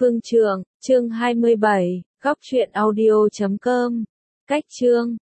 Phương Trượng, chương 27, góc truyện audio.com. Cách chương